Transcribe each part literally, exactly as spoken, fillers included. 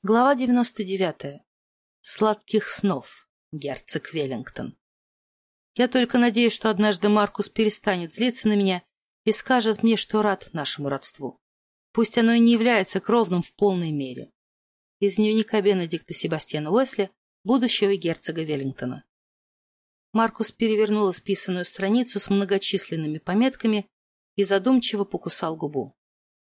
Глава девяносто девятая. Сладких снов, герцог Веллингтон. Я только надеюсь, что однажды Маркус перестанет злиться на меня и скажет мне, что рад нашему родству. Пусть оно и не является кровным в полной мере. Из дневника Бенедикта Себастьяна Уэсли, будущего герцога Веллингтона. Маркус перевернул исписанную страницу с многочисленными пометками и задумчиво покусал губу.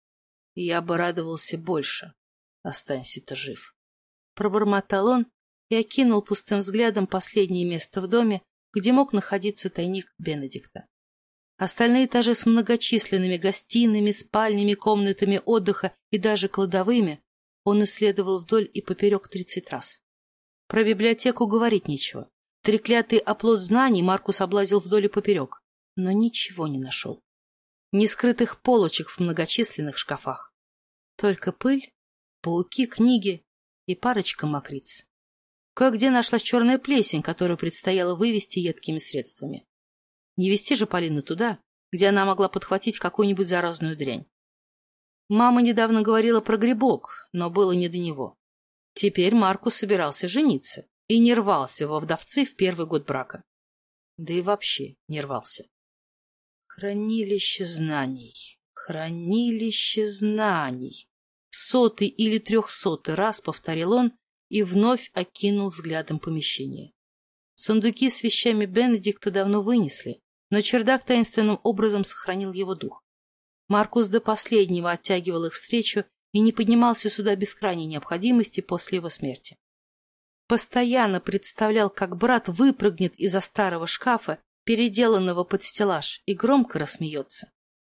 Я бы радовался больше. Останься ты жив. Пробормотал он и окинул пустым взглядом последнее место в доме, где мог находиться тайник Бенедикта. Остальные этажи с многочисленными гостиными, спальнями, комнатами отдыха и даже кладовыми он исследовал вдоль и поперек тридцать раз. Про библиотеку говорить нечего. Треклятый оплот знаний Маркус облазил вдоль и поперек, но ничего не нашел. Ни скрытых полочек в многочисленных шкафах. Только пыль, пауки, книги и парочка мокриц. Кое-где нашлась черная плесень, которую предстояло вывести едкими средствами. Не везти же Полину туда, где она могла подхватить какую-нибудь заразную дрянь. Мама недавно говорила про грибок, но было не до него. Теперь Маркус собирался жениться и не рвался во вдовцы в первый год брака. Да и вообще не рвался. Хранилище знаний, хранилище знаний. В сотый или трехсотый раз повторил он и вновь окинул взглядом помещение. Сундуки с вещами Бенедикта давно вынесли, но чердак таинственным образом сохранил его дух. Маркус до последнего оттягивал их встречу и не поднимался сюда без крайней необходимости после его смерти. Постоянно представлял, как брат выпрыгнет из-за старого шкафа, переделанного под стеллаж, и громко рассмеется.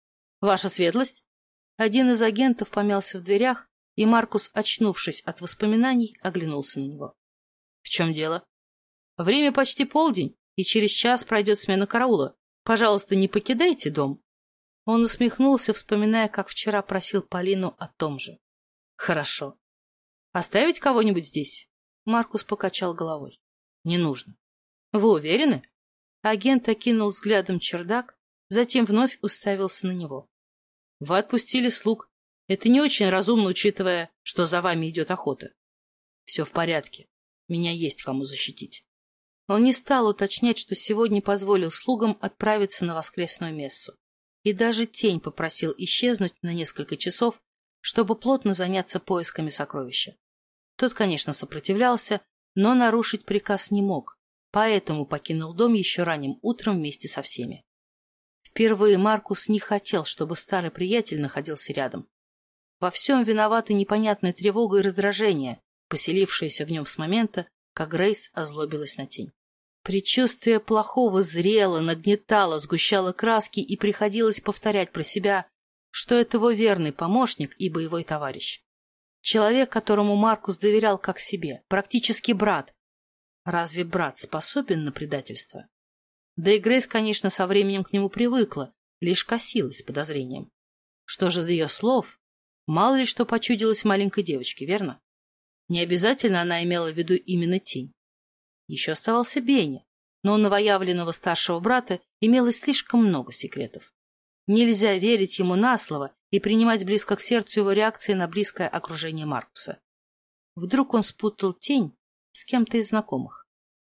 — Ваша светлость? Один из агентов помялся в дверях, и Маркус, очнувшись от воспоминаний, оглянулся на него. — В чем дело? — Время почти полдень, и через час пройдет смена караула. Пожалуйста, не покидайте дом. Он усмехнулся, вспоминая, как вчера просил Полину о том же. — Хорошо. — Оставить кого-нибудь здесь? Маркус покачал головой. — Не нужно. — Вы уверены? Агент окинул взглядом чердак, затем вновь уставился на него. — Вы отпустили слуг. Это не очень разумно, учитывая, что за вами идет охота. — Все в порядке. Меня есть кому защитить. Он не стал уточнять, что сегодня позволил слугам отправиться на воскресную мессу. И даже тень попросил исчезнуть на несколько часов, чтобы плотно заняться поисками сокровища. Тот, конечно, сопротивлялся, но нарушить приказ не мог, поэтому покинул дом еще ранним утром вместе со всеми. Впервые Маркус не хотел, чтобы старый приятель находился рядом. Во всем виновата непонятная тревога и раздражение, поселившееся в нем с момента, как Грейс озлобилась на тень. Предчувствие плохого зрело, нагнетало, сгущало краски, и приходилось повторять про себя, что это его верный помощник и боевой товарищ. Человек, которому Маркус доверял как себе, практически брат. Разве брат способен на предательство? Да и Грейс, конечно, со временем к нему привыкла, лишь косилась с подозрением. Что же до ее слов? Мало ли что почудилось маленькой девочке, верно? Не обязательно она имела в виду именно тень. Еще оставался Бенни, но у новоявленного старшего брата имелось слишком много секретов. Нельзя верить ему на слово и принимать близко к сердцу его реакции на близкое окружение Маркуса. Вдруг он спутал тень с кем-то из знакомых.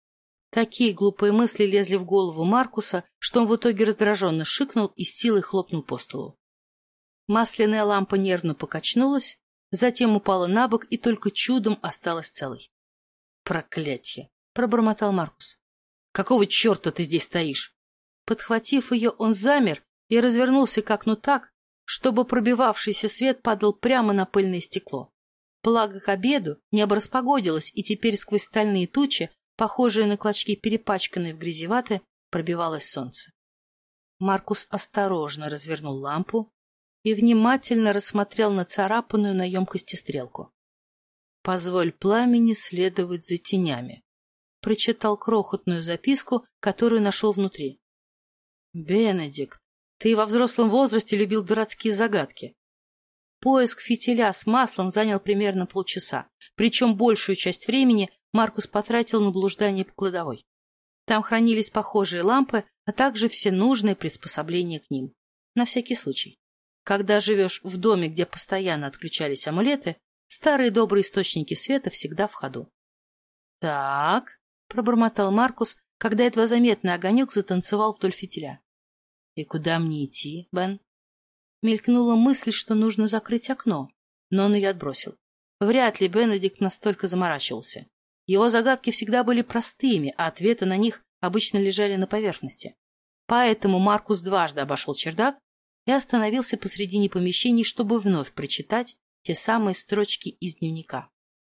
Такие глупые мысли лезли в голову Маркуса, что он в итоге раздраженно шикнул и с силой хлопнул по столу. Масляная лампа нервно покачнулась, затем упала на бок и только чудом осталась целой. «Проклятье!» — пробормотал Маркус. «Какого черта ты здесь стоишь?» Подхватив ее, он замер и развернулся к окну так, чтобы пробивавшийся свет падал прямо на пыльное стекло. Благо к обеду небо распогодилось, и теперь сквозь стальные тучи, похожие на клочки перепачканной в грязи ваты, пробивалось солнце. Маркус осторожно развернул лампу и внимательно рассмотрел нацарапанную на емкости стрелку. «Позволь пламени следовать за тенями», — прочитал крохотную записку, которую нашел внутри. «Бенедикт, ты во взрослом возрасте любил дурацкие загадки». Поиск фитиля с маслом занял примерно полчаса, причем большую часть времени Маркус потратил на блуждание по кладовой. Там хранились похожие лампы, а также все нужные приспособления к ним. На всякий случай. Когда живешь в доме, где постоянно отключались амулеты, Старые добрые источники света всегда в ходу. «Так», — пробормотал Маркус, когда едва заметный огонек затанцевал вдоль фитиля. «И куда мне идти, Бен?» Мелькнула мысль, что нужно закрыть окно, но он ее отбросил. Вряд ли Бенедикт настолько заморачивался. Его загадки всегда были простыми, а ответы на них обычно лежали на поверхности. Поэтому Маркус дважды обошел чердак и остановился посредине помещений, чтобы вновь прочитать те самые строчки из дневника.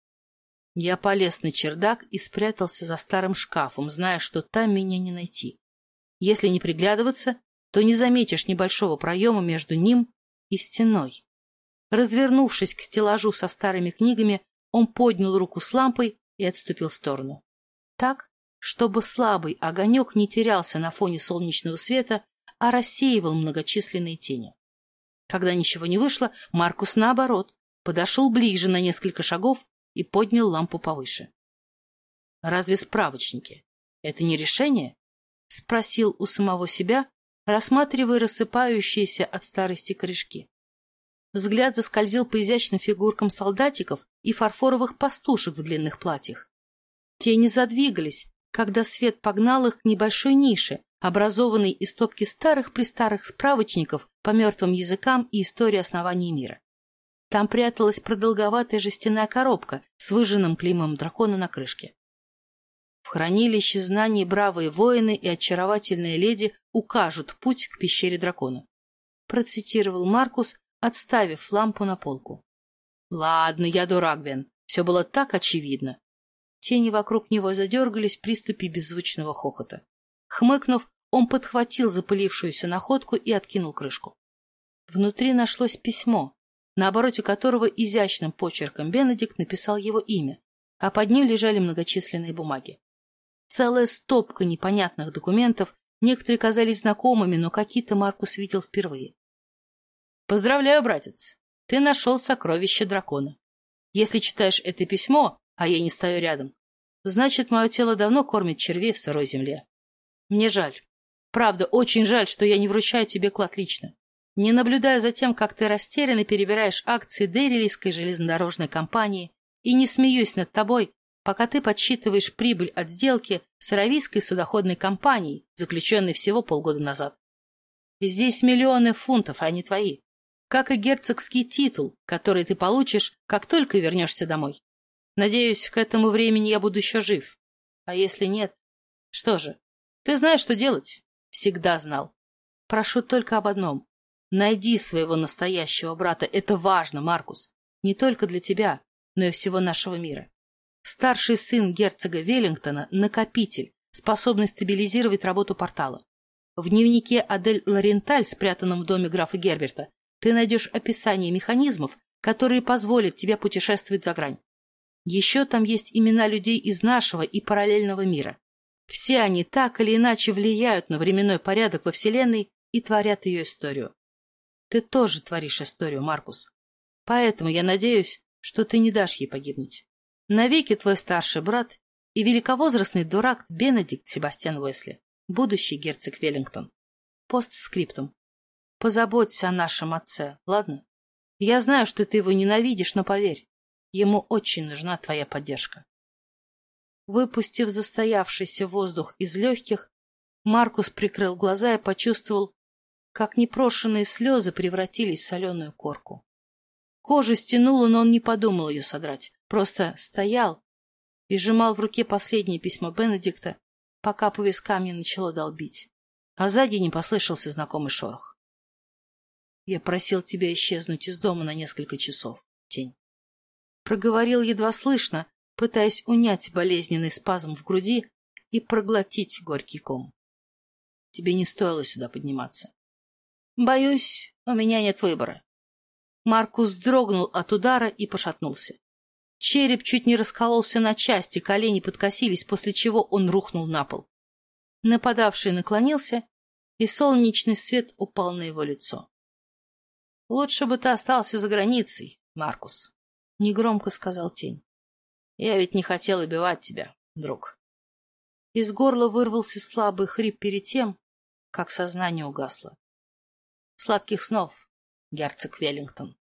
Я полез на чердак и спрятался за старым шкафом, зная, что там меня не найти. Если не приглядываться, то не заметишь небольшого проема между ним и стеной. Развернувшись к стеллажу со старыми книгами, он поднял руку с лампой и отступил в сторону. Так, чтобы слабый огонек не терялся на фоне солнечного света, а рассеивал многочисленные тени. Когда ничего не вышло, Маркус, наоборот, подошел ближе на несколько шагов и поднял лампу повыше. «Разве справочники — это не решение?» — спросил у самого себя, рассматривая рассыпающиеся от старости корешки. Взгляд заскользил по изящным фигуркам солдатиков и фарфоровых пастушек в длинных платьях. Тени задвигались, когда свет погнал их к небольшой нише, образованной из стопки старых-престарых справочников по мертвым языкам и истории основания мира. Там пряталась продолговатая жестяная коробка с выжженным клеймом дракона на крышке. В хранилище знаний бравые воины и очаровательные леди укажут путь к пещере дракона, процитировал Маркус, отставив лампу на полку. Ладно, я дурак, Бен. Все было так очевидно. Тени вокруг него задергались в приступе беззвучного хохота. Хмыкнув, он подхватил запылившуюся находку и откинул крышку. Внутри нашлось письмо, на обороте которого изящным почерком Бенедикт написал его имя, а под ним лежали многочисленные бумаги. Целая стопка непонятных документов, некоторые казались знакомыми, но какие-то Маркус видел впервые. «Поздравляю, братец, ты нашел сокровище дракона. Если читаешь это письмо, а я не стою рядом, значит, мое тело давно кормит червей в сырой земле. Мне жаль, правда, очень жаль, что я не вручаю тебе клад лично. Не наблюдаю за тем, как ты растерянно перебираешь акции Дейрилийской железнодорожной компании, и не смеюсь над тобой, пока ты подсчитываешь прибыль от сделки с аравийской судоходной компанией, заключенной всего полгода назад. Здесь миллионы фунтов, а не твои. Как и герцогский титул, который ты получишь, как только вернешься домой. Надеюсь, к этому времени я буду еще жив. А если нет? Что же, ты знаешь, что делать. Всегда знал. Прошу только об одном. Найди своего настоящего брата. Это важно, Маркус. Не только для тебя, но и всего нашего мира. Старший сын герцога Веллингтона — накопитель, способный стабилизировать работу портала. В дневнике Адель Лоренталь, спрятанном в доме графа Герберта, ты найдешь описание механизмов, которые позволят тебе путешествовать за грань. Еще там есть имена людей из нашего и параллельного мира. Все они так или иначе влияют на временной порядок во Вселенной и творят ее историю. Ты тоже творишь историю, Маркус. Поэтому я надеюсь, что ты не дашь ей погибнуть. Навеки твой старший брат и великовозрастный дурак Бенедикт Себастьян Уэсли, будущий герцог Веллингтон. Постскриптум. Позаботься о нашем отце, ладно? Я знаю, что ты его ненавидишь, но поверь, ему очень нужна твоя поддержка. Выпустив застоявшийся воздух из легких, Маркус прикрыл глаза и почувствовал, как непрошенные слезы превратились в соленую корку. Кожу стянуло, но он не подумал ее содрать, просто стоял и сжимал в руке последнее письмо Бенедикта, пока по вискам не начало долбить, а сзади не послышался знакомый шорох. «Я просил тебя исчезнуть из дома на несколько часов, тень». Проговорил едва слышно, пытаясь унять болезненный спазм в груди и проглотить горький ком. Тебе не стоило сюда подниматься. Боюсь, у меня нет выбора. Маркус дрогнул от удара и пошатнулся. Череп чуть не раскололся на части, колени подкосились, после чего он рухнул на пол. Нападавший наклонился, и солнечный свет упал на его лицо. — Лучше бы ты остался за границей, Маркус, — негромко сказал тень. — Я ведь не хотел убивать тебя, друг. Из горла вырвался слабый хрип перед тем, как сознание угасло. — Сладких снов, герцог Веллингтон.